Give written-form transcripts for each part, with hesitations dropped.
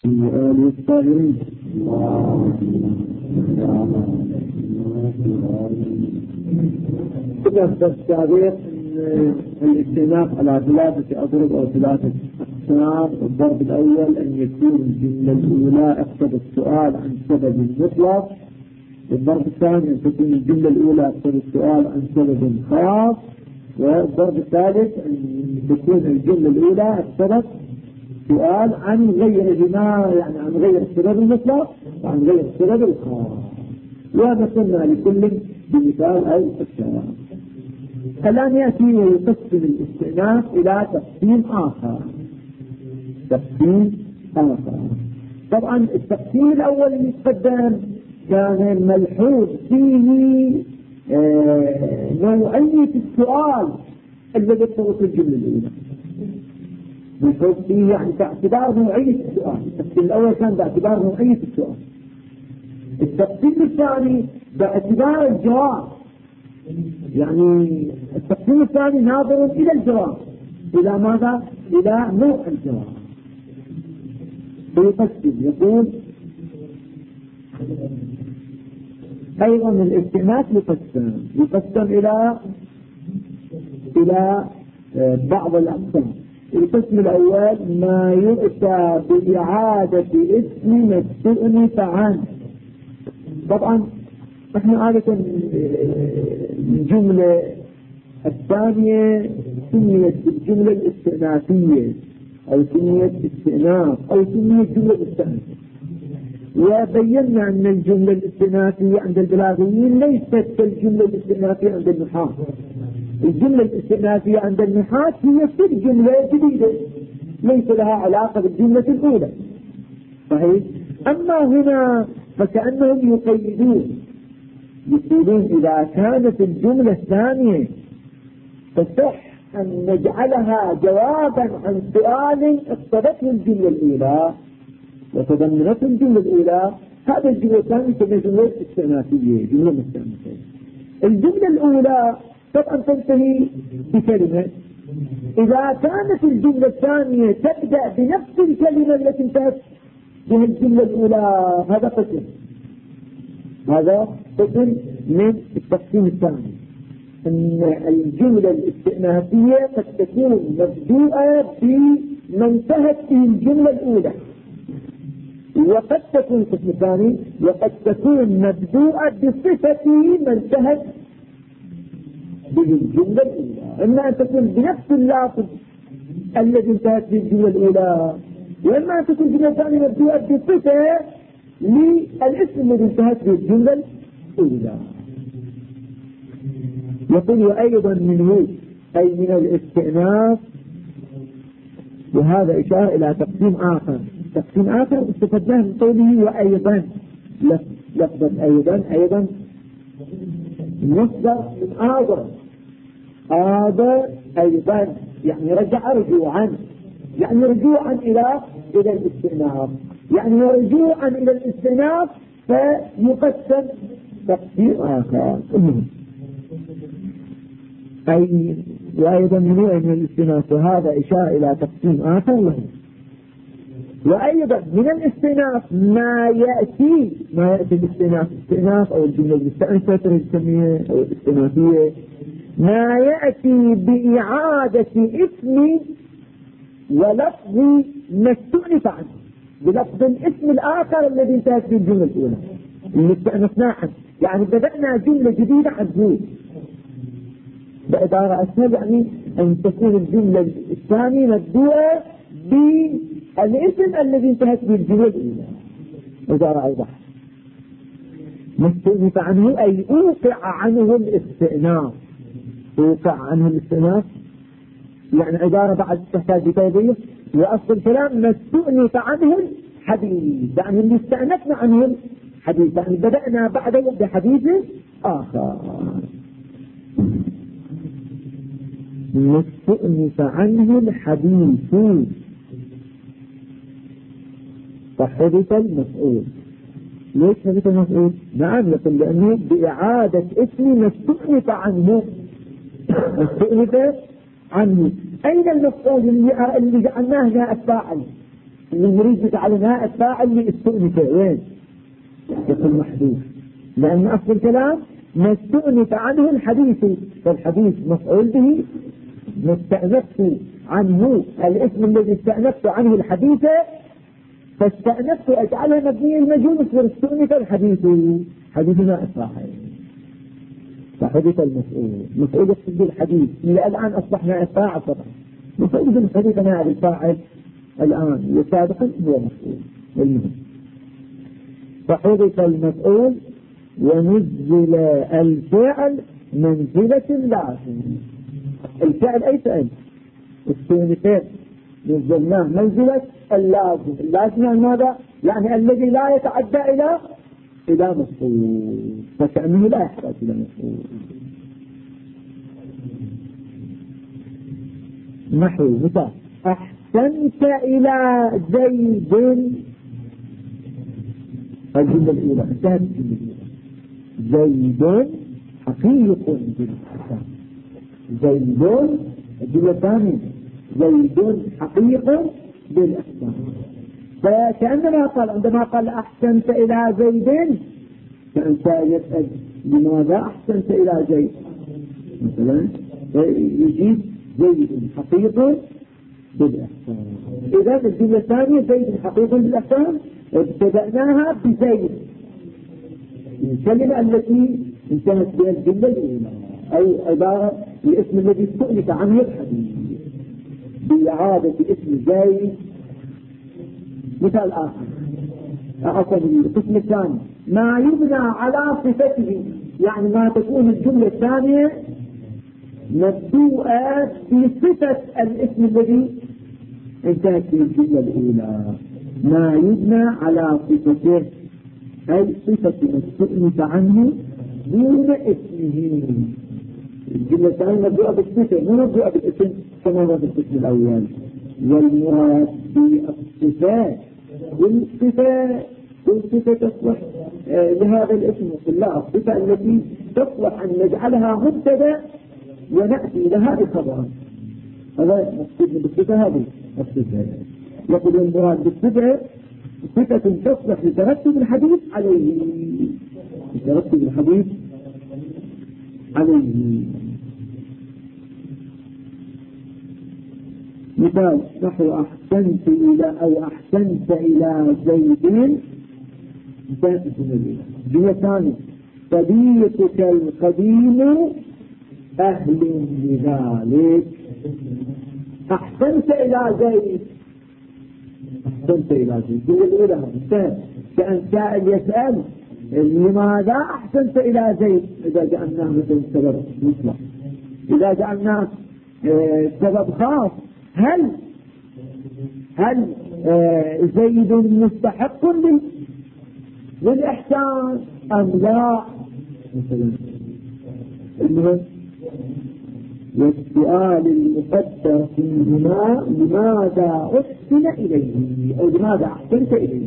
وآل الطاهرين. كتب السابق الاستئناف على 3 أضرب أو 3 أقسام. الضرب الأول أن يكون الجملة الأولى اقتضى السؤال عن سبب مطلق. الضرب الثاني أن تكون الجملة الأولى اقتضى السؤال عن سبب خاص. والضرب الثالث أن تكون الجملة الأولى اقتضت سؤال عن غير ما يعني عن غير السبب المطلق وعن غير السبب الخاص. ومثلنا لكل بمثال أو أكثر. الآن يأتي ويقسم الاستئناف إلى تقسيم آخر. طبعا التقسيم الأول اللي يتقدم كان ملحوظ فيه نوعية السؤال الذي يرتبط بالجملة الأولى. ملحوظ فيه يعني باعتبار نوعية السؤال. التقسيم الأول كان باعتبار نوعية السؤال. التقسيم الثاني باعتبار الجواب. يعني التقسيم الثاني ناظر إلى الجواب. إلى ماذا؟ إلى نوع الجواب. يقسم يقول أيضا الاستئناف يقسم إلى بعض الأقسام. القسم الأول ما يؤتى بإعادة اسم ما استئنف عنه. طبعا نحن عادة الجملة الثانية سميت الجملة الاستئنافية أو سميت استئناف أو سميت جملة مستأنفة. وبينا أن الجملة الاستئنافية عند البلاغيين ليست كالجملة الاستئنافية عند النحاة. الجملة الاستئنافية عند النحاة هي في جملة جديدة ليس لها علاقة بالجملة الأولى. صحيح؟ أما هنا فكأنهم يقيدون يقولون إذا كانت الجملة الثانية تصح أن نجعلها جوابا عن سؤال اقتضته الجملة الأولى وتضمنته الجملة الأولى. هذا الجملة الثانية تسمى جملة استئنافية، جملة مستأنفة. الجملة الأولى طبعا تنتهي بكلمة. إذا كانت الجملة الثانية تبدأ بنفس الكلمة التي انتهت بها الجملة الأولى هذا قسم من التقسيم الثاني. أن الجملة الاستئنافية قد تكون مبدوءة بما انتهت به الجملة الأولى، وقد تكون القسم الثاني وقد تكون مبدوءة بصفة ما انتهت به الجملة الأولى. إما أن تكون بنفس اللفظ الذي انتهت به الجملة الأولى، وإما أن تكون الجملة الثانية مبدوءة بصفة للاسم الذي انتهت به الجملة الأولى. يقول وأيضا منه أي من الاستئناف. وهذا إشارة إلى تقسيم آخر استفدناه من قوله وأيضا. لفظة أيضا مصدر من آذر أيضا يعني رجع رجوعا، يعني رجوعا إلى الاستئناف، يعني رجوعا إلى الاستئناف فيقسم تقسيم آخر. أي وأيضا من الاستئناف. وهذا إشارة إلى تقسيم آخر له. وأيضا من الاستئناف ما يأتي الاستئناف أو الجملة المستأنفة تسميها أو الاستئنافية ما يأتي بإعادة اسم ولفظ ما استؤنف عنه بلفظ الاسم الآخر الذي انتهت به الجملة الأولى اللي استأنفناه عنه. يعني بدأنا جملة جديدة عنه بعبارة أسهل، يعني أن تكون الجملة الثانية مبدوءة بالاسم الذي انتهت به الجملة الأولى. عبارة أوضح. مستؤنف عنه أي أوقع عنه الاستئناف. يعني عبارة بعد تحتاج بتوضيح. وأصل الكلام مستؤنف عنه الحديث، يعني اللي استأنفنا عنه الحديث، يعني بدأنا بعده بحديث آخر. مستؤنف عنه الحديث فحدث المفعول. ليش حدث المفعول؟ نعم يقول لأنه بإعادة اسم مستؤنف عنه. أين المفعول اللي جعلناه هنا الفاعل؟ نريد نتعلمها الفاعل اللي استؤنف وين يكون محذوف، لأن أصل الكلام ما استؤنف عنه الحديث، فالحديث مفعول به مستأنفت عنه الاسم الذي استأنفت عنه الحديث، فاستأنفت أجعلها مبنية المجهول واستؤنف الحديث حديثنا الفاعل، فحدث المفعول مفعول يقصد الحديث اللي الآن أصبحنا الفاعل طبعا مفعول بالحديث نائب الفاعل الآن وسابقا هو مفعول المهم. فحدث المفعول ونزل الفعل منزلة اللازم. الفعل أي فعل استؤنفت نزلناه منزلة اللازم. اللازم يعني ماذا؟ يعني الذي لا يتعدى إلى مفعول، فكأنه لا يحتاج إلى مفعول. نحو مثال أحسنت إلى زيد، الجملة الأولى انتهت الجملة الأولى. زيد حقيق بالإحسان. زيد الجملة الثانية زيد حقيق بالإحسان. فكأنما قال عندما قال أحسنت إلى زيد كأن يسأل لماذا أحسنت إلى زيد مثلا، يجيب زيد حقيق بالإحسان. إذا الجملة الثانية زيد حقيق بالإحسان ابتدأناها بزيد الكلمة التي انتهت بها الجملة الأولى، أو عبارة الاسم الذي استؤنف عنه الحديث بإعادة اسم زيد. مثال آخر أعطى القسم الثاني ما يبنى على صفته، يعني ما تكون الجملة الثانية مبدوءة بصفة الاسم الذي انتهت به الجملة الأولى. ما يبنى على صفته أي صفة مستؤنف عنه دون اسمه. الجملة الثانية مبدوءة بالصفة مو مبدوءة بالاسم كما هو في القسم الأول. والمراد بالصفات والصفة تصلح لهذا الاسم لا الصفة التي تصلح أن نجعلها مبتدا ونأتي لها بخبر. هذا مقصود بالصفة هذه الصفة. يقول المراد بالصفة صفة تصلح لترتب الحديث عليه، لترتب الحديث عليه. مثال نحو أحسنت إلى أو أحسنت إلى زيد انتهت الجملة. جملة ثانية صديقك القديم أهل لذلك. أحسنت إلى زيد أحسنت إلى زيد الجملة الأولى انتهت. كأن سائل يسأل لماذا أحسنت إلى زيد؟ إذا جعلناه مثل سبب مطلق، إذا جعلناه سبب خاص هل زيد مستحق للإحسان أم لا؟ مثلا المهم والسؤال المقدر فيهما لماذا أحسن إليه أو لماذا أحسنت إليه،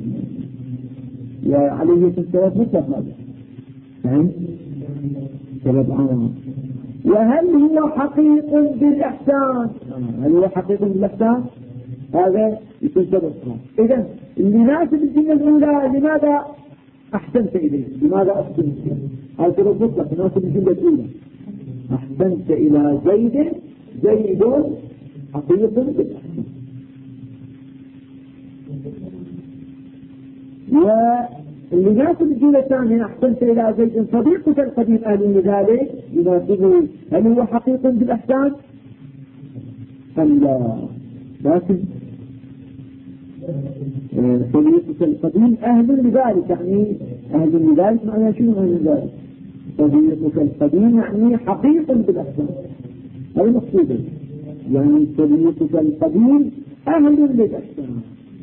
عليه سبب مطلق هذا فهم سبب عام. وهل هو حقيق بالإحسان؟ هل هو حقيق بالإحسان؟ هذا يكون سبب خاص. إذن اللي ناسب الجملة الأولى لماذا أحسنت إليه، لماذا أحسنت إليه، هذا سبب مطلق يناسب الجملة الأولى. أحسنت إلى زيد حقيق بالإحسان. واللي ناسب الجملة الثانية أحسنت إلى زيد صديقك القديم أهل لذلك يناسبه هل هو حقيق بالإحسان؟ لا، لكن صديقك القديم أهل لذلك يعني أهل لذلك معناه شنو أهل لذلك؟ صديقك القديم يعني حقيق بالإحسان، هذا مقصوده. يعني صديقك القديم أهل للإحسان.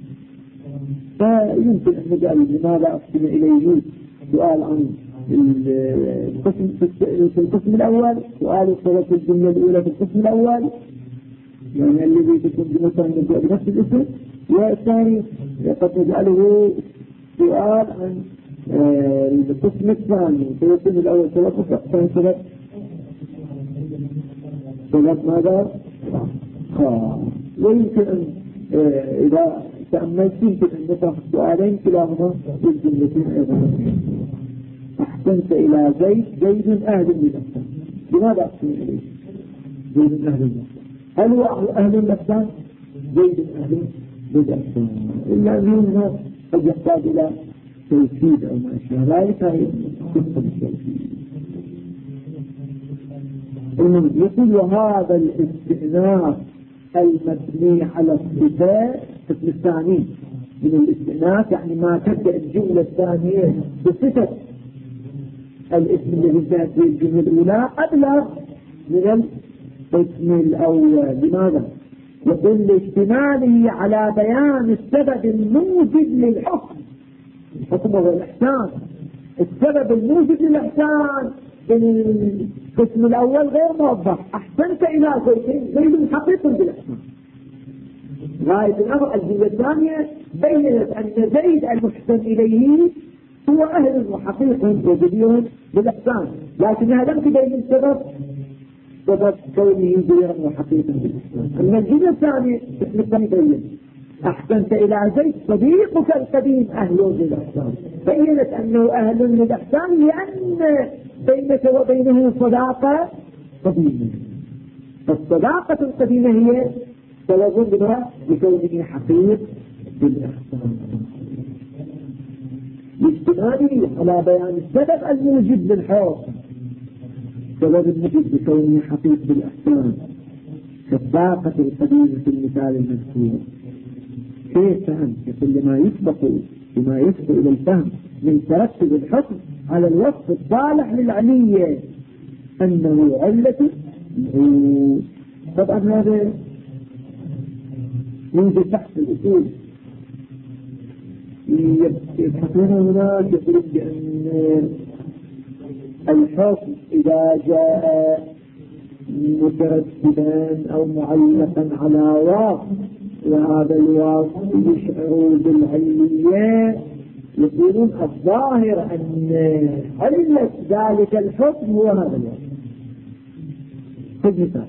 فيمكن أن نجعل لماذا أحسن إليه سؤال عن القسم في القسم الأول، سؤال صورة الجملة الأولى في القسم الأول يعني الذي تكون بمثلا نبدأ بنفس الاسم، والثاني قد نجعله سؤال عن القسم الثاني في القسم الأول سبب ماذا؟ ويمكن أن إذا تأملت يمكن أن نطرح سؤالين كلاهما بالجملتين أيضا. أحسنت إلى زيد، زيد أهل للإحسان. لماذا أحسن إليه؟ زيد أهل للإحسان. هل هو أهل للإحسان؟ زيد أهل للإحسان. إلا أنه قد يحتاج إلى توكيد أو ما أشبه ذلك. هي قصة التوكيد. يقول وهذا الاستئناف المبني على الصفات القسم الثاني من الاستئناف، يعني ما تبدأ الجملة الثانية بصفة الاسم الذي انتهت به الجملة الأولى أبلغ من الاسم الأول. لماذا؟ يقول لاشتماله على بيان السبب الموجب للحكم. الحكم هو الإحسان. السبب الموجب للإحسان القسم الأول غير موضح. أحسنت إلى زيد، زيد حقيق بالإحسان. غاية الأمر الجملة الثانية بيّنت أن زيد المحسن إليه هو أهل وحقيق وجدير بالإحسان، لكنها لم تبين سبب كونه جديرا وحقيقا بالإحسان. أما الجملة الثانية بين أحسنت إلى زيد صديقك القديم أهل بالإحسان، بيّنت أنه أهل للإحسان لأن بينك وبينه صداقة قديمة. فالصداقة القديمة هي سبب بها لكونه حقيق بالإحسان. لاجتماعه على بيان السبب الموجب للحكم، سبب الموجب لكونه حقيق بالإحسان كالصداقة القديمة في المثال المذكور. كيف فهم؟ يقول لما يسبق إلى الفهم من ترتب الحكم على الوصف الصالح للعلية أنه علة. طبعا هذا يوجد تحت الأصول يبحثون هناك، يقولون بأن الحكم إذا جاء مترتبا أو معلقا على وصف وهذا الوصف يشعر بالعلية، يقولون الظاهر أن علة ذلك الحكم هو هذا الوصف. خذ مثال: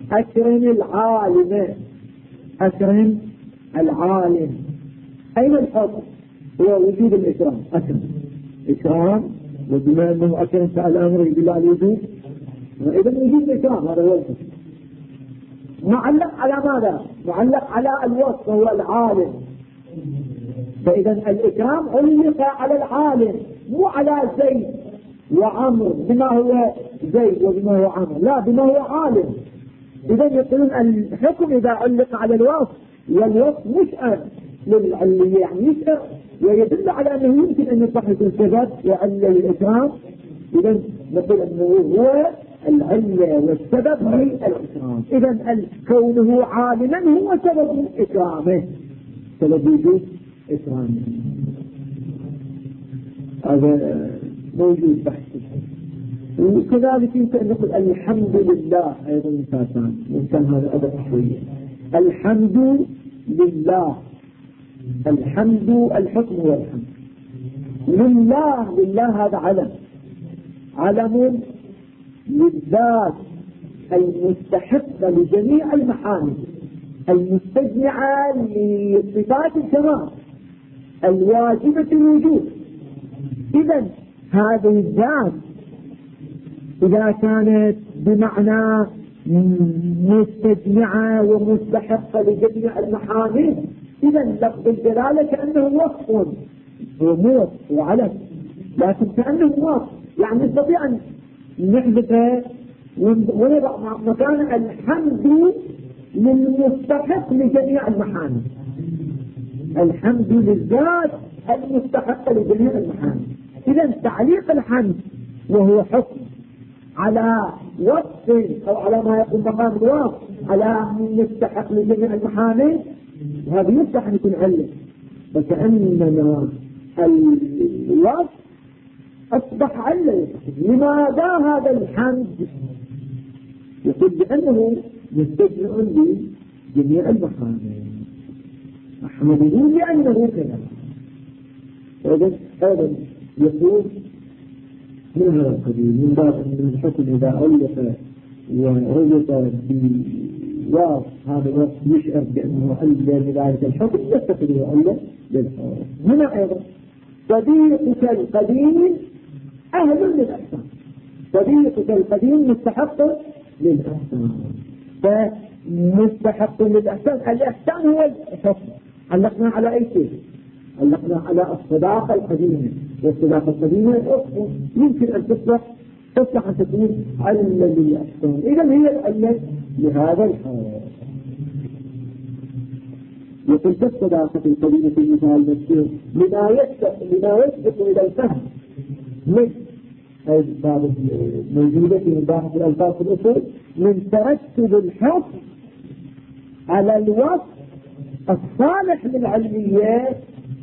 أكرم العالم. أين الحكم؟ هو وجود الإكرام. إكرام، وبما أنه أكرم فعل أمر يدل على الوجود، إذا وجود الإكرام هذا هو الحكم. معلق على ماذا؟ معلق على الوصف هو العالم. فإذا الإكرام علق على العالم مو على زيد وعمر بما هو زيد وبما هو عمر، لا، بما هو عالم. إذا يقولون الحكم إذا علق على الوصف، والوصف مشعر للعلية، يعني يشعر ويدل على أنه يمكن أن يصحح السبب وعلة الإكرام. إذا نقول أنه هو العلة والسبب للإكرام. إذا كونه عالما هو سبب إكرامه، سبب وجود إكرامه. هذا موجود بحث. وكذلك يمكن أن نقول الحمد لله أيضا مثال، يمكن هذا أدب شوية. الحمد لله، الحكم هو الحمد لله هذا علم للذات المستحقة لجميع المحامد المستجمعة لصفات الكمال الواجبة الوجود. إذا هذه الذات إذا كانت بمعنى مستجمعة ومستحقة لجميع المحامد، إذا لفظ الجلالة كأنه وصف وموت وعلم، لكن كأنه وصف، يعني نستطيع أن نحذفه ونضع مكان الحمد للمستحق لجميع المحامد. الحمد للذات المستحق لجميع المحامد. إذا تعليق الحمد وهو حكم على وصف أو على ما يكون مقام الوصف على مستحق لجميع المحامد، وهذا يفتح أن يكون علة، فكأننا الوصف أصبح علة. لماذا هذا الحمد؟ يقول بأنه مستجمع لجميع المحامد، أحمده لأنه كذا. هذا يقول من هذا القبيل، من باب أن الحكم إذا علق وربط وهذا الوقت يشعر بأنه ألا لذلك الحكم يستقر ألا للحكم. هنا أيضا صديقك القديم أهل للإحسان، صديقك القديم مستحق للإحسان، فمستحق للإحسان. الإحسان هو الحكم. علقنا على أي شيء؟ علقنا على الصداقة القديمة، والصداقة القديمة يمكن أن تصلح أن تكون علة للإحسان. إذا هي العلة لهذا الحال. يقول الصداقة القديمة في المثال نفسه لما يسبق إلى الفهم من هذه الباب موجودة في باحث الألفاظ في الأصول من ترتب الحكم على الوصف الصالح للعلميات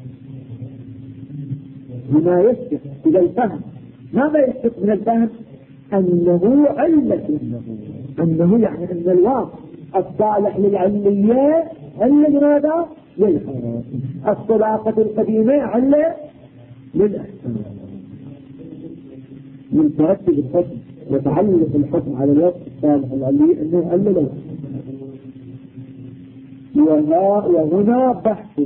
لما يسبق إلى الفهم. ماذا يسبق من الفهم؟ أنه علة له، أنه يعني أن الوصف الصالح للعلميات علة لماذا؟ للحرام. الصداقة القديمة علة للإحسان. من ترتب الحكم وتعلق الحكم على الوصف الصالح للعلميات أنه علة له. وهنا بحث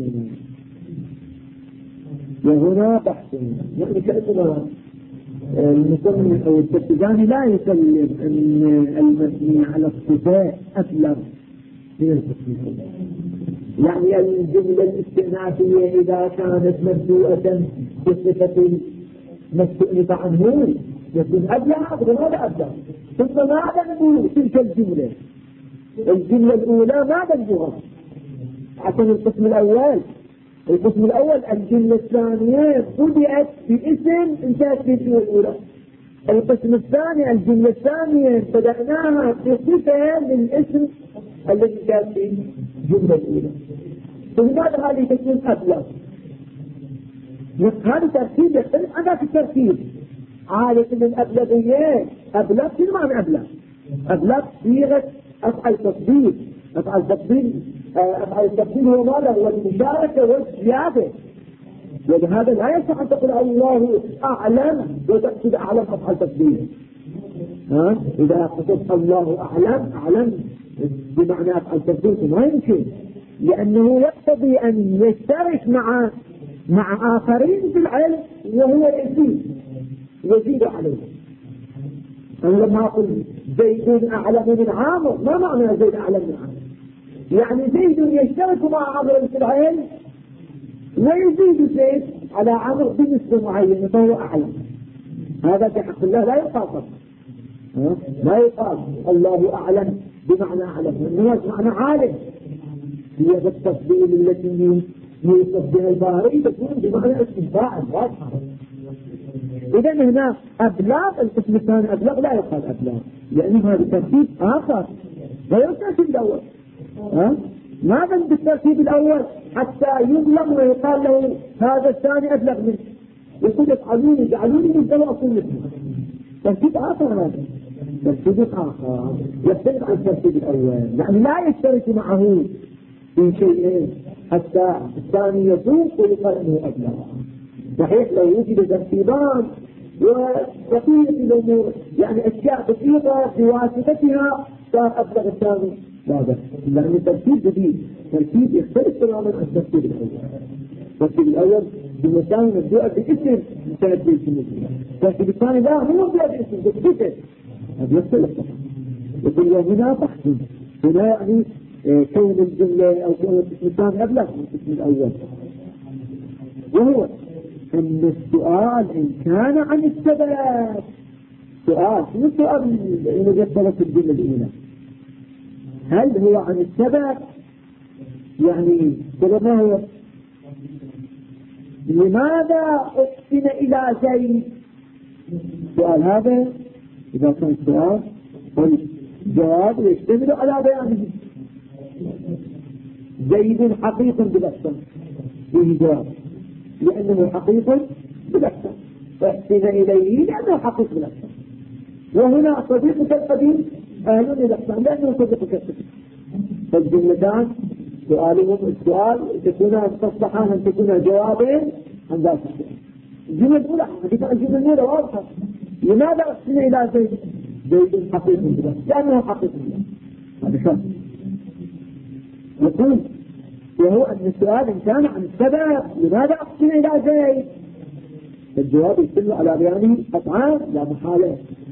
يعني كأننا المصنف أو التبتداني لا يسلم أن المبني على الصفات أبلغ من التصنيف. يعني الجملة الاستئنافية إذا كانت مبدوءة بصفة مستئنف عنه يكون أبلغ وماذا أبلغ. ثم ماذا نقول تلك الجملة الأولى ماذا نقول عشان القسم الأول الجملة الثانية بدأت باسم انتهت بالجملة الأولى. القسم الثاني الجملة الثانية بدأناها بصفة للاسم الذي كان في الجملة الأولى. فلماذا هذه تكون أبلغ؟ هذا ترتيب يختلف عن ذاك الترتيب. عادة من أبلغيات أبلغ شنو معنى أبلغ؟ أبلغ صيغة أفعل تفضيل. أفعل التفضيل هو ماذا؟ هو المشاركة والزيادة. ولهذا لا يصح أن تقول الله أعلم وتقصد أعلم أفعل تفضيل. إذا قصدت الله أعلم بمعنى أفعل تفضيل ما يمكن، لأنه يقتضي أن يشترك مع آخرين في العلم وهو يزيد عليه. أنا لما أقول زيد أعلم من عامر ما معنى زيد أعلم من عامر؟ يعني زيد يشترك مع عمرو في العلم ويزيد زيد على عمرو بنسبة معينة فهو أعلم. هذا في حق الله لا يقال، لا يقال الله أعلم بمعنى أعلم، إنما معنى عالم. هي بالتفضيل التي يوصف بها الباري تكون بمعنى اسم فاعل واضحة. إذا هنا أبلاغ القسم الثاني أبلاغ لا يقال أبلاغ، لأنه هذا ترتيب آخر غير الترتيب الأول. ماذا بالترتيب الأول حتى يظلم ويقال له هذا الثاني أبلغ منه، يقول اجعلوني من ذو أصول مثله. ترتيب آخر، هذا ترتيب آخر يختلف عن الترتيب الأول، يعني لا يشترك معه في شيء حتى الثاني يسوق ويقال أنه أبلغ. صحيح لو وجد ترتيبان وبقية الأمور يعني أشياء بسيطة بواسطتها صار أبلغ الثاني لا بس، لأن الترتيب جديد، ترتيب يختلف تماما عن الترتيب الأول. الترتيب الأول بالمثال مبدوء باسم كانت بالاسم، الترتيب الثاني لا هو مبدوء باسم بصفة، هذا يختلف. يقول هنا بحث، هنا يعني كون الجملة أو كون الاسم الثاني أبلغ من الاسم الأول، وهو أن السؤال إن كان عن السبب. سؤال شنو السؤال إن جدلت الجملة الأولى؟ هل هو عن السبب؟ يعني سبب ما هو؟ لماذا أحسن إلى زيد؟ السؤال هذا إذا كان سؤال والجواب يشتمل على بيانه. زيد حقيق بالأحسن فيه جواب لأنه حقيق بالأحسن، فاحسن إليه لأنه حقيق بالأحسن. وهنا صديقك القديم أهل بالأحسن لأنه صديقك القديم. فالجملتان السؤال تكون تصلحان أن تكون جوابين عن ذلك السؤال. الجملة الأولى حقيقة، الجملة الأولى واضحة. لماذا أحسن إلى زيد؟ زيد حقيق بالأحسن لأنه حقيق بالأحسن، هذا شرط. يقول وهو أن السؤال إن كان عن السبب لماذا أحسن إلى زيد؟ الجواب يدل على بيانه قطعا لا محالة.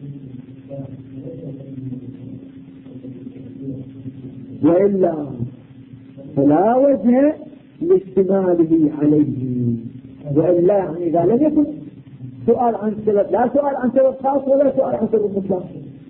وإلا فلا وجه لاشتماله عليه. وإلا يعني إذا لم يكن سؤال عن سبب، لا سؤال عن سبب خاص ولا سؤال عن سبب مطلق،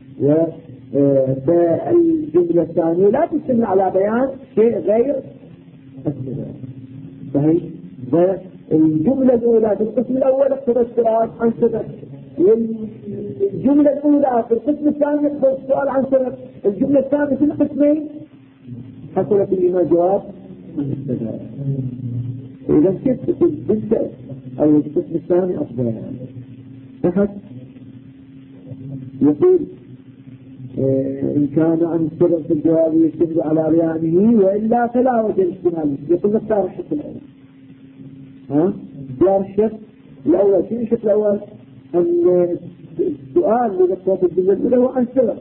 والجملة الثانية لا تشتمل على بيان شيء غير السبب. صحيح؟ والجملة الأولى في القسم الأول اقتضى السؤال عن سبب، والجملة الأولى في القسم الثاني اقتضى السؤال عن سبب، الجملة الثانية في القسمين حصل فيهما جواب عن السبب. إذا كيف تكون بالسبب أو القسم الثاني أفضل؟ فحسب يقول إن كان عن السبب في الجواب يشتمل على بيانه وإلا فلا وجه الاحتمال. يقول نختار الشق الأول. اختيار الشق الأول. شنو الشق الأول؟ أن السؤال اللي ذكرت الجملة الأولى هو عن السبب.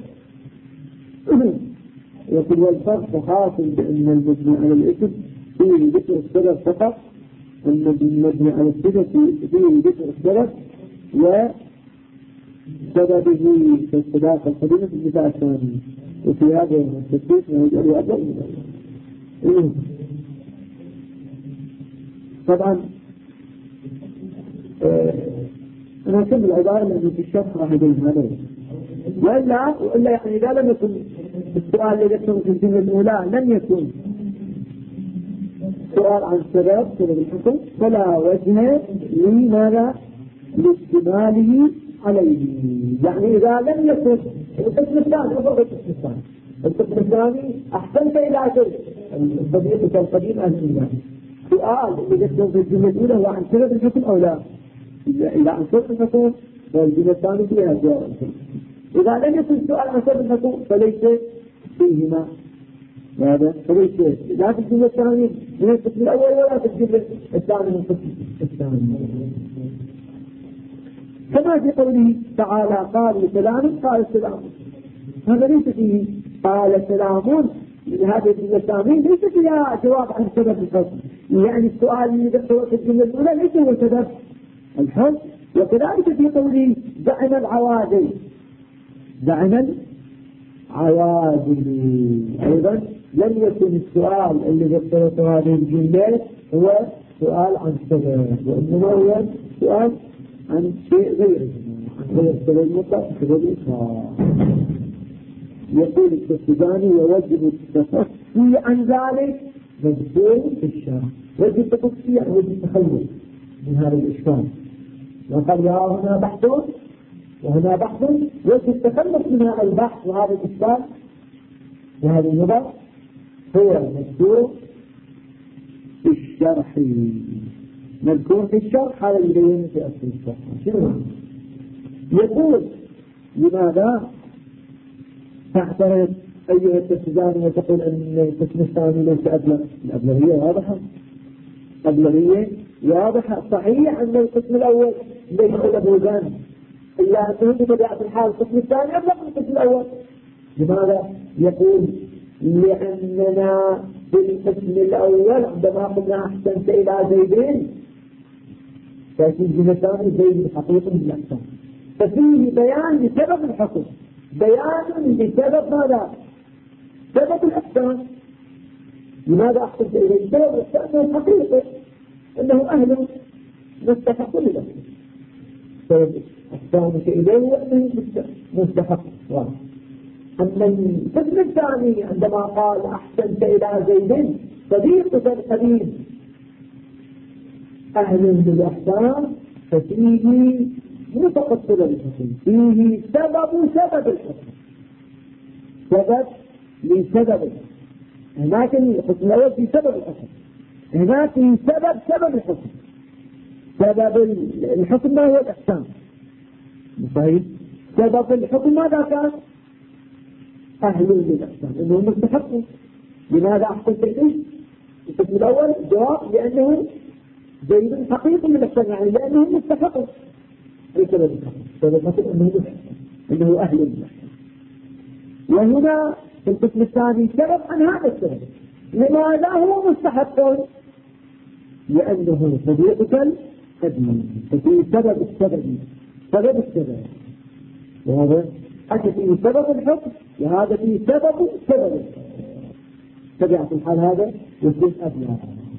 يقول والفرق حاصل بأن المبني على الاسم فيه ذكر السبب فقط، أن المبني على الصفة فيه ذكر السبب وسببه كالصداقة القديمة في المثال الثاني، وفي هذا التثبيت ما يجعل أفضل من طبعا أنا أكمل العبارة لأنه في الشرح راح يقول هذا. وإلا يعني إذا لم يكن السؤال الذي يكون في الجملة الأولى لم يكن سؤال عن سبب الحكم فلا وجه لماذا لاشتماله عليه. يعني إذا لم يكن القسم الثاني القسم الثاني أحسنت إلى شيء الصديق القديم أهل الله سؤال إذا كان في الجملة الأولى هو عن سبب الحكم أو لا، إذا عن سبب الحكم فالجملة الثانية فيها جواب. إذا لم يكن سؤال عن سبب الحكم فليس فيهما هذا، فليس لا في الجملة الثانية من القسم الأول ولا في الجملة الثانية من القسم الثاني. كما في قوله تعالى قال سلام قال سلام، هذا ليس فيه قال سلام هذه الجملة الثانية ليس فيها جواب عن سبب الحكم، يعني السؤال اللي ذكره في الجملة الأولى ليس هو سبب الحكم. وكذلك في قوله دعنا العوادل أيضا لم يكن السؤال اللي ذكرته هذه الجملة هو سؤال عن سبب، وإنما هو سؤال عن شيء غير السبب المطلق سبب الإخراج. يقول التفسيراني ووجب التفصي عن ذلك مذكور في الشرع. وجب التفصي عن وجب التخلص من هذا الإشكال، وقال هنا بحث وهنا بحث، وجب التخلص من هذا البحث وهذا الإشكال وهذا النظر هو مذكور في الشرح. مذكور في الشرح هذا اللي يبين في أصل الشرح. شنو يقول؟ لماذا تعترض أيها التفسيراني وتقول أن القسم الثاني ليس أبلغ؟ الأبلغية واضحة، الأبلغية واضحة. صحيح أن القسم الأول ليس له ذنب، إلا أنه بطبيعة الحال القسم الثاني أبلغ من القسم الأول. لماذا؟ يقول لأننا في القسم الأول عندما قلنا أحسنت إلى زيدين ففي الجملة الثانية زيد حقيقي بالأحسن، ففيه بيان لسبب الحكم، بيان لسبب ماذا؟ سبب الأحسان. لماذا أحسنت إليه؟ سبب الأحسان حقيقي أنه أهل مستحق له، سبب إحسانك إليه وأنه مستحق. أما القسم الثاني عندما قال أحسنت إلى زيد صديقك القديم أهل بالإحسان ففيه فقط سبب الحكم، فيه سبب الحكم، سبب لسبب الحكم. هناك القسم الأول في سبب الحكم، هناك في سبب الحكم. سبب الحكم ما هو الإحسان؟ صحيح. سبب الحكم ماذا كان؟ أهل للإحسان، إنهم مستحقون. لماذا أحسنت إليه؟ القسم الأول جواب لأنه زيد حقيقي من الإحسان، يعني لأنه مستحقون. أي سبب الحكم؟ سبب الحكم إنه أهل للإحسان. وهنا في القسم الثاني سبب عن هذا السبب، لماذا هو مستحق؟ لأنه طبيعة القديم، ففي سبب السبب، وهذا حتى في سبب الحكم، وهذا في سبب طبيعة الحال هذا يكون أبنى.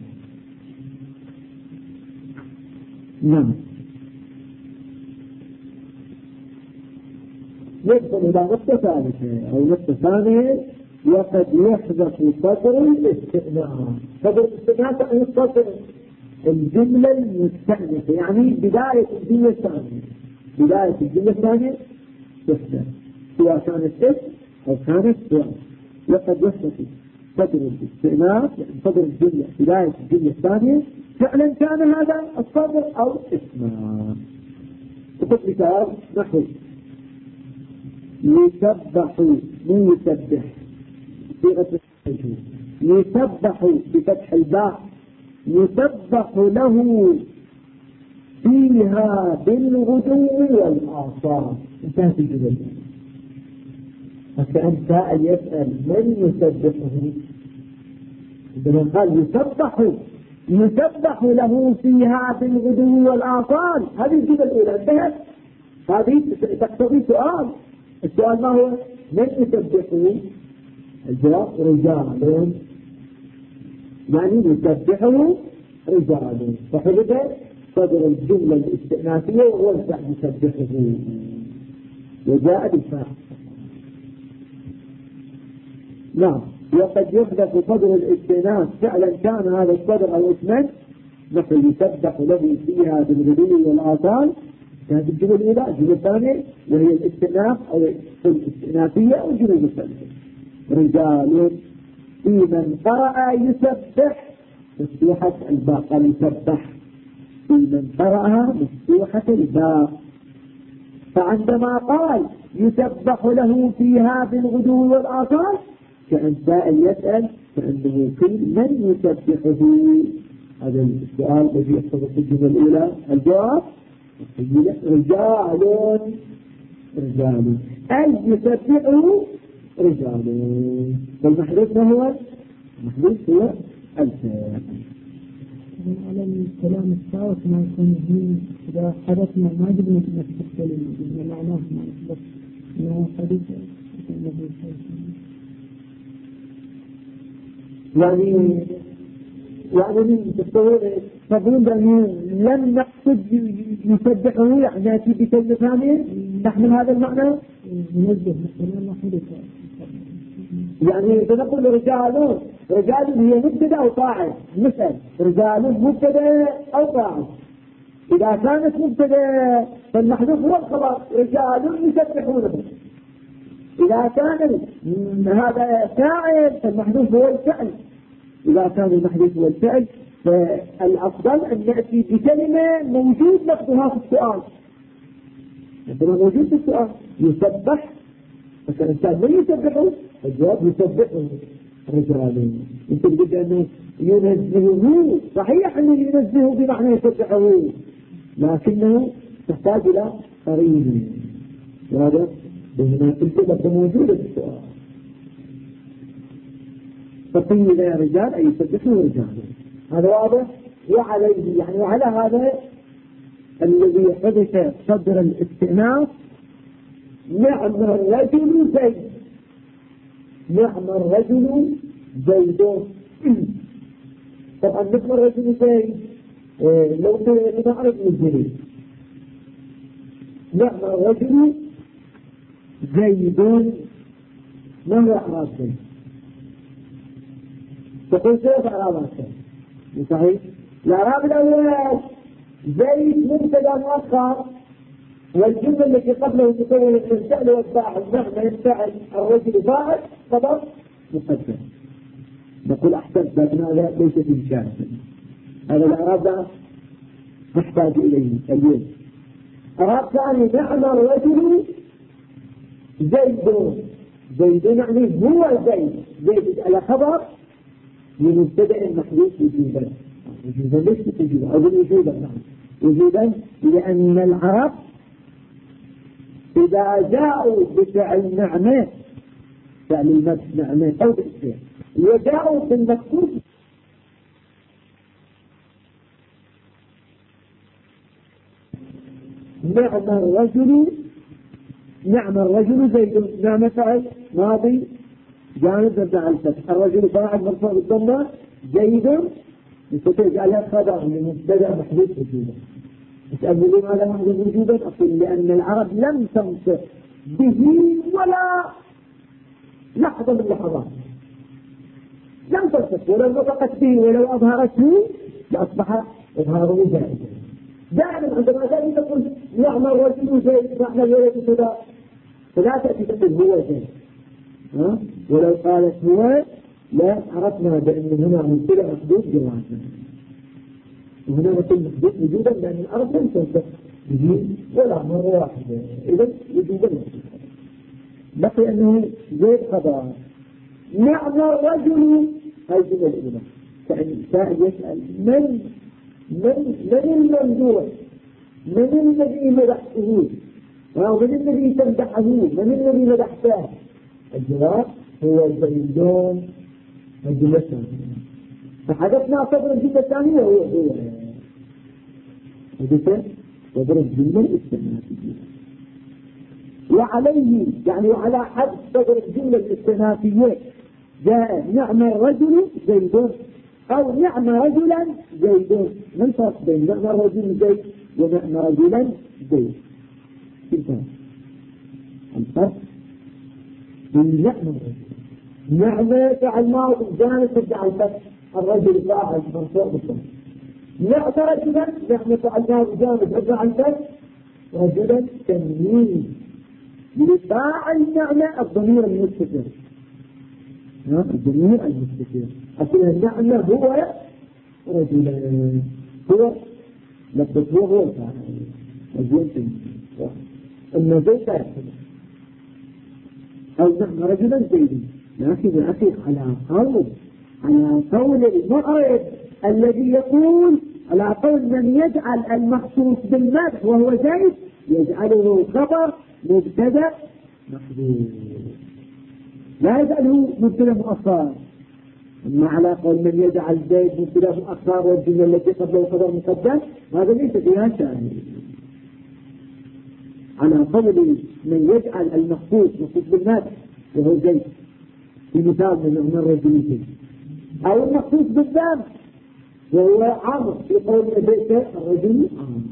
نعم. يدخل إلى نقطة ثالثة أو نقطة ثانية، وقد يحدث صدر الاستئناف. صدر الاستئناف يعني صدر الجملة المستأنفة، يعني بداية الجملة الثانية تحدث، سواء كانت اسم أو كانت سؤال. وقد يحدث صدر الاستئناف يعني صدر الجملة بداية الجملة الثانية فعلا كان هذا الصدر أو اسما. وقد مثال نحو يسبح، مو يسبح صيغة الوجود، يسبح بفتح الباء، يسبح له فيها بالغدو والآصال. انتهت الجملة. فكأن سائل يسأل من يسبحه؟ عندما قال يسبح له فيها بالغدو والآصال، هذه الجملة الأولى انتهت. هذه تقتضي سؤال. السؤال ما هو؟ من يسبحه؟ الجواب رجال، يعني يسبحه رجال. فحدث صدر الجملة الاستئنافية وهو الفعل يسبحه، وجاء بالفعل. نعم. وقد يحدث صدر الاستئناف فعلا كان هذا الصدر أو اسما، نحو يسبح له فيها بالغدو والآصال. كانت الجملة الأولى. الجملة الثانية وهي الاستئناف أو الاستئنافية أو الجملة الثالثة. رجال في من قرأ يسبح مفتوحة الباء، قال يسبح في من قرأها مفتوحة الباء. فعندما قال يسبح له فيها بالغدو والآصال كأن سائل يسأل كأنه قيل من يسبحه. هذا السؤال الذي يقتضي في الجملة الأولى. الجواب رجال أي يسبحه رجال. فالمحدث ما هو؟ المحدث هو الفعل. على الكلام السابق ما يكون به إذا حدثنا ما جبنا نفس الكلمة، جبنا معناه ما نثبت أنه حدث النبي صلى الله عليه وسلم. يعني تقولون بأنه لم نقصد يسبحه، يعني نأتي بكلمة ثانية نحمل هذا المعنى ننزه مثلا ما حدث. يعني بنقول رجال هي مبتدا أو فاعل. مثل رجال مبتدا أو فاعل. إذا كانت مبتدا فالمحذوف هو الخبر رجال يسبحونه. إذا كان هذا فاعل فالمحذوف هو الفعل. إذا كان المحذوف هو الفعل فالأفضل أن نأتي بكلمة موجود لفظها في السؤال. مثلا موجود في السؤال يسبح، فالإنسان من يسبحه؟ الجواب يسبحه رجال. انت تقول أنه ينزهه، صحيح أنه ينزهه بمعنى يسبحه، لكنه تحتاج إلى قرين. وهذا هنا الكلمة موجودة في السؤال. فقيل يا رجال أي يسبحه رجال. هذا واضح. وعليه يعني وعلى هذا الذي حدث صدر الاستئناف نعم الرجل زيد. نعم الرجل زيد. طبعا نعم الرجل زيد لو نعرف الجريد. نعم الرجل زيد ما هو أعراض زيد؟ تقول كيف أعراض زيد؟ صحيح. الأعراض الأول زيد مبتدا مؤخر، والجملة التي قبله تكون من الفعل والفاعل. معنى الفعل الرجل فاعل خبر مقدم. نقول أحسنت، لكن هذا ليس في مشاهد. هذا الإعراب نحتاج إليه اليوم. إعراب ثاني نعم الرجل زيد يعني هو زيد على خبر لمبتدأ محذوف وجوبا. وجوبا ليس وجوبا أو وجوبا. وجوبا لأن العرب إذا جاءوا بفعل نعمة، فعل المدح نعمة أو بالفعل، وجاءوا بالمكتوب نعم الرجل زيد، نعم فعل ماضي جانب مبني الفتح، الرجل فاعل مرفوع بالضمة، زيد تجعلها خبر لمبتدا محذوف وجودا. تسألني لماذا محذوف وجودا؟ أقول لأن العرب لم تنطق به ولا لحظة من اللحظات، لم تنطق، ولو نطقت به ولو أظهرته لأصبح إظهاره جائزا. دائما عندما تأتي تقول نعم الرجل زيد، نعم الولد كذا، فلا تأتي تقول هو زيد، ولو قالت هو لا عرفنا بأن هنا مبتدأ محذوف جوازا، وهنا نقول محذوف وجودا لأن العرب لم تنطق به ولا مرة واحدة، إذا وجودا بقي أنه زيد خبر. نعم الرجل هاي الجملة الأولى، سائل يسأل من الممدوح، من الذي مدحته، ومن الذي تمدحه، من الذي مدحته؟ الجواب هو زيدون. الجملة الثانية فحدثنا صدر الجملة الثانية هو حدث صدر الجملة الاستئنافية، وعليه يعني وعلى حد صدر الجملة الاستئنافية جاء نعم الرجل زيدون أو نعم رجلا زيدون. ما الفرق بين نعم الرجل زيد ونعم رجلا زيد؟ الفرق بين نعم الرجل، نعم فعل ماضي جانب تبدأ الفتح، الرجل فاعل مرفوع بالضمة. نعم رجلا نعم فعل ماضي جانب تبدأ الفتح، رجلا تنوين لفاعل نعمة الضمير المستتر، الضمير المستتر. أصل النعمة هو رجلا، هو لفظ هو الفاعل، رجل تنوين أما زيد أو نعم رجلا زيد. لكن يا أخي على قول المعرض الذي يقول، على قول من يجعل المخصوص بالمدح وهو زيد يجعله خبر مبتدا محذوف، لا يجعله مبتدا مؤخر. أما على قول من يجعل زيد مبتدا مؤخر والجملة التي قبله خبر مقدم هذا ليس فيها شاهد. على قول من يجعل المخصوص بالمدح وهو زيد في مثال من الرجل زيد، أو المخصوص بالذات وهو عمرو في قول زيد الرجل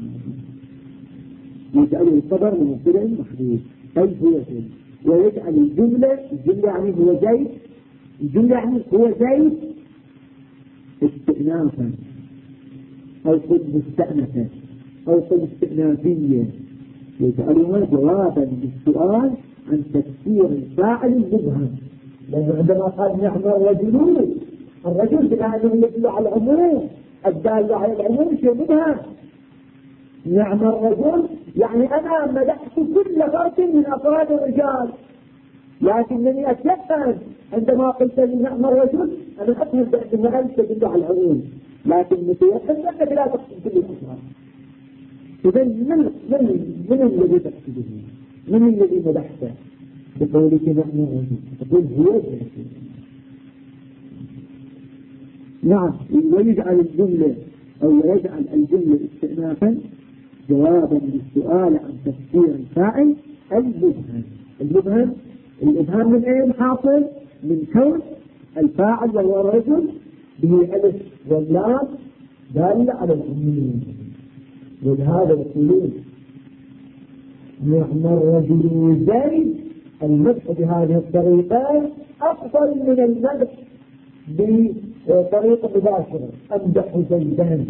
يجعل الخبر مبتدا محذوف أي هو زيد، ويجعل الجملة يعني هو زيد، الجملة يعني هو زيد استئنافا أو قد مستأنفا أو قد استئنافية، يجعلها جوابا للسؤال عن تفسير الفاعل المبهم. لأنه عندما قال نعم الرجل بأنه يدل على العموم، الدال على العموم شيء مبهم. نعم الرجل يعني أنا مدحت كل فرد من أفراد الرجال، لكنني أتيقن عندما قلت لي نعم الرجل أنا أفهم بأن أنت تدل على العموم، لكن متيقن أنك لا تقصد كل الأفراد. إذا من الذي تقصده؟ من الذي مدحته بقولك نعم الرجل؟ تقول هو زيد. نعم، ويجعل الجملة أو يجعل الجملة استئنافا جوابا للسؤال عن تفسير الفاعل المبهم. الإبهام من أين حاصل؟ من كون الفاعل وهو الرجل به ألف واللام دالة على العموم، ولهذا يقولون نعم الرجل زيد. المدح بهذه الطريقة أفضل من المدح بطريقة مباشرة، أمدح زيدان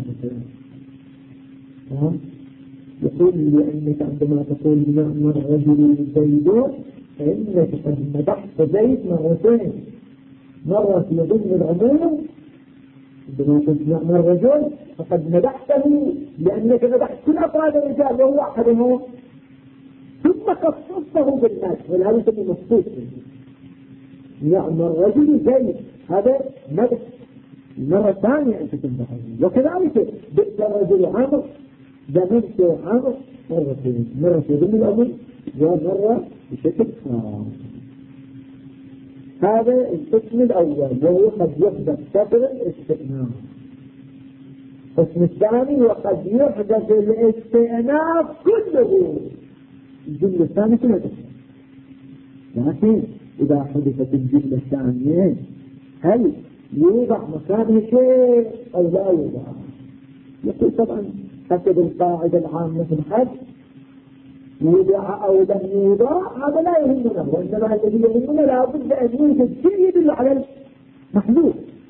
يقول لأنك عندما تقول نعم الرجل زيد فإنك قد مدحت زيد مرتين، مرة في ضمن العموم عندما قلت نعم الرجل فقد مدحته لأنك مدحت كل أفراد الرجال وهو أحدهم، ثم خصصته بالمدح ولهذا يسمى مخصوص. نعم الرجل زيد هذا مدح المرة الثانية أنت تمدحه، وكذلك بئس الرجل عمرو ذممت عمرو مرتين، مرة في ضمن العموم ومرة بشكل خاص. هذا القسم الأول وهو قد يحدث صدر الاستئناف. القسم الثاني وقد يحدث الاستئناف كله، الجملة الثانية كلها تحدث. لكن إذا حدثت الجملة الثانية هل يوضع مكانها شيء أو لا يوضع؟ يقول طبعا حسب القاعدة العامة في الحج يوضع أو لم يوضع هذا لا يهمنا، وإنما الذي يهمنا لابد أن يوجد شيء يدل على المحدود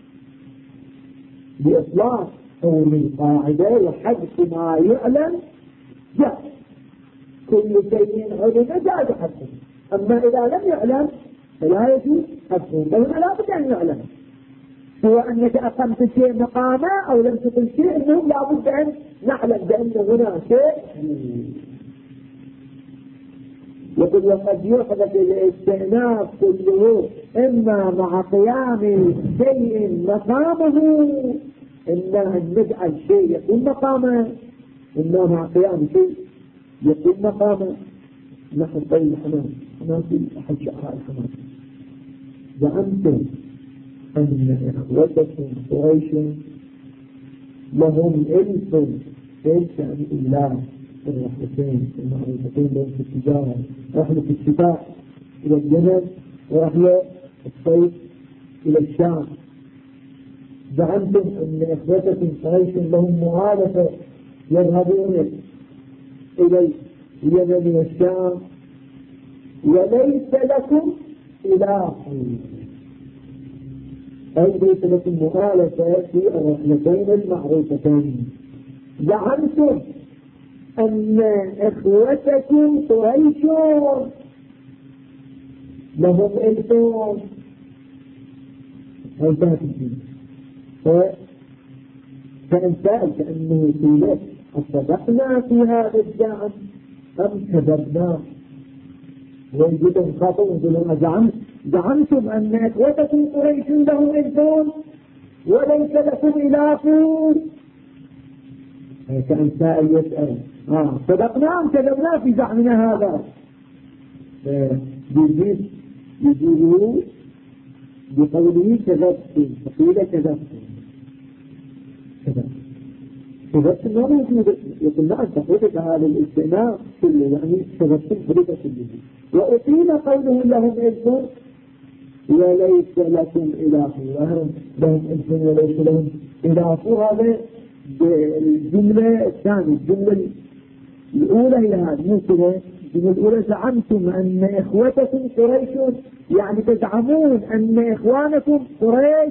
بإطلاق قول القاعدة وحذف ما يعلم جاء، كل شيء علم جاء حذفه. أما إذا لم يعلم فلا يجوز حذفه، فهنا لابد أن يعلم، سواء أنك أقمت شيء مقامه أو لم تقل شيء، إنه لابد أن نعلم بأن هنا شيء. يقول وقد يحدث الاستئناف كله إما مع قيام شيء مقامه، إما أن نجعل شيء يكون مقامه، إما مع قيام شيء يكون مقامه. نحن طيب الحمام في أحد شعراء الحمام: زعمتم أن إخوتكم قريش لهم إلف يعني إله الرحلتين المعروفتين بين في التجارة، رحلة الشتاء إلى اليمن ورحلة الصيف إلى الشام. زعمتم أن إخوتكم قريش لهم مغالفة يذهبون إلى اليمن والشام وليس لكم إله، أي ليس لكم مغالفة في الرحلتين المعروفتين. زعمتم أن إخوتكم قريش لهم إلفون، هذا الدين. فإن سأل كأنه سيلة أصدقنا في هذا الزعم أم كذبنا؟ ويجدهم خاطئ يقولون زعمتم أن إخوتكم قريش لهم إلفون وليس لكم إلاف. كأن سائل يسأل صدقنا أم كذبنا في زعمنا هذا؟ يجيبه بقوله كذبتم، فقيل كذبتم ما موجود. يقول نعم تقولك هذا الاستئناف كله يعني كذبتم فريدة كله. وأقيم قوله لهم إلف وليس لكم إله، لهم إلف وليس لهم إله. هذا الجملة الثانية. الجملة الأولى هي هذه مو كده. الجملة الأولى زعمتم أن إخوتكم قريش، يعني تزعمون أن إخوانكم قريش.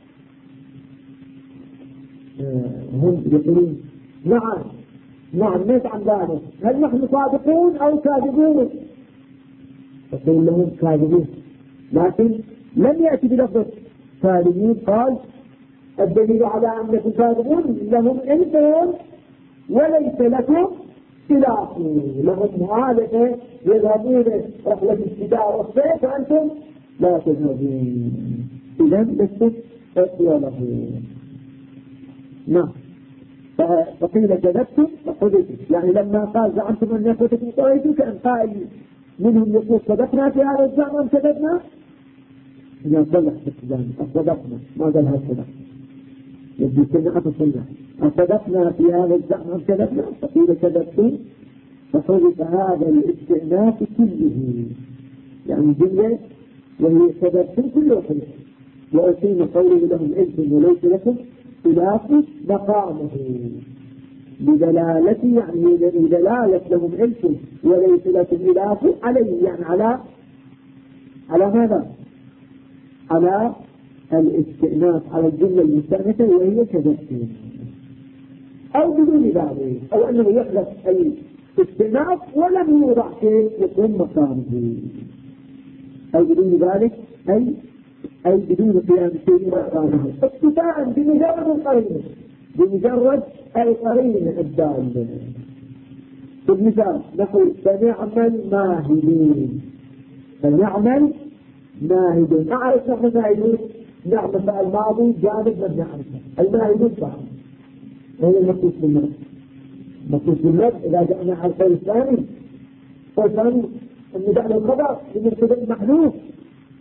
هم يقولون نعم نزعم ذلك، هل نحن صادقون أو كاذبون؟ فقول لهم كاذبون، لكن لم يأتي بلفظ كاذبون، قال الدليل على أنكم كاذبون لهم إلفون وليس لكم إله، لهم مغالفة يذهبون رحلة الشتاء والصيف فأنتم لا تذهبون، إذا لستم إخوة له. نعم. فقيل كذبتم فحدثوا، يعني لما قال زعمتم أن إخوتكم قريش كأن قائل منهم يقول صدقنا في هذا الزعم أم كذبنا؟ إذا صلح في الزعم أصدقنا، ما قال هذا صدق، يبدو كلمة تصلح. أصدقنا في هذا الزعم أم كذبنا؟ فقيل كذبتم فحدث هذا الاستئناف كله، يعني جملة وهي كذبتم كل واحد. وأقيم قوله لهم إلف وليس لكم إلاف مقامه بدلالة، يعني بدلالة لهم إلف وليس لكم إلاف عليه، يعني على ماذا؟ على الاستئناف، على الجملة المستأنفة وهي كذبتم، أو بدون ذلك، أو أنه يحدث الاستئناف ولم يوضع شيء يكون مقامه، أو بدون ذلك أي بدون قيام شيء مقامه، اكتفاء بمجرد القرينة، بمجرد القرينة الدالة. بالمثال نقول فنعمل ماهدين، فنعمل ماهدون، أعرف نحن ماهدون، نعمل الماضي جانب من نعرفه، الماهدون صح، هذا المقصود بالمرض. المقصود بالمرض إذا جاءنا على القول الثاني، القول الثاني أن جعل الخبر بمرتبة محذوف،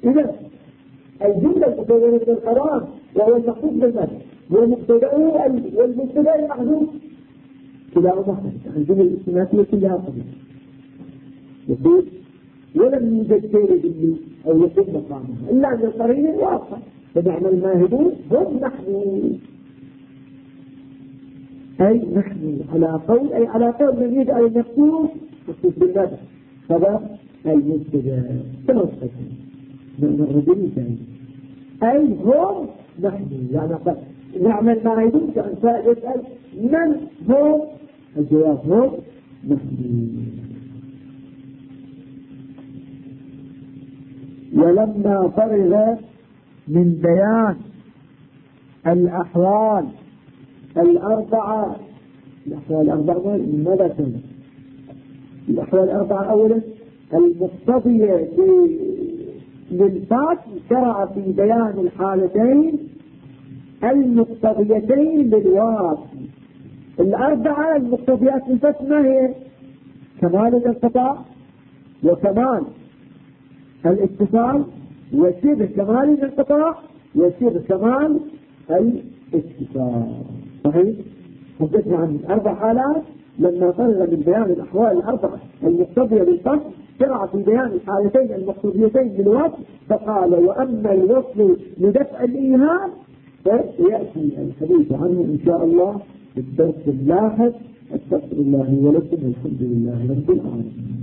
إذا الجملة المكونة من الخبر وهو المقصود بالمثل ومبتدأه والمبتدأ المحذوف كلاهما صحيح. الجملة الاستئنافية كلها صحيح. يقول ولم يوجد شيء أو يكون مقامها إلا أن القرينة واضحة فنعم الماهدون هم نحن أي نحن على قول من يدعي المقصود مخصوص بالمدى خبر المبتدأ كما تفهم من الرجل أي هم نحن يعني نعم الماهدون كأن يسأل من هم الجواب هم نحن. ولما فرغ من بيان الأحوال الأربعة ماذا كان؟ الأحوال الأربعة أولا المقتضية للفات شرع في بيان الحالتين المقتضيتين للواقع. الأربعة المقتضيات للفات ما هي؟ كمال الانقطاع وكمال الاتصال وشبه كمال الانقطاع وشبه كمال الاتصال. صحيح؟ حدثنا عن 4 حالات لما فرغ من بيان الأحوال الأربعة المقتضية للفصل شرع في بيان الحالتين المقتضيتين للوصف فقال وأما الوصف لدفع الإيهام فيأتي الحديث عنه إن شاء الله في الدرس اللاحق. أستغفر الله ولكم والحمد لله رب العالمين.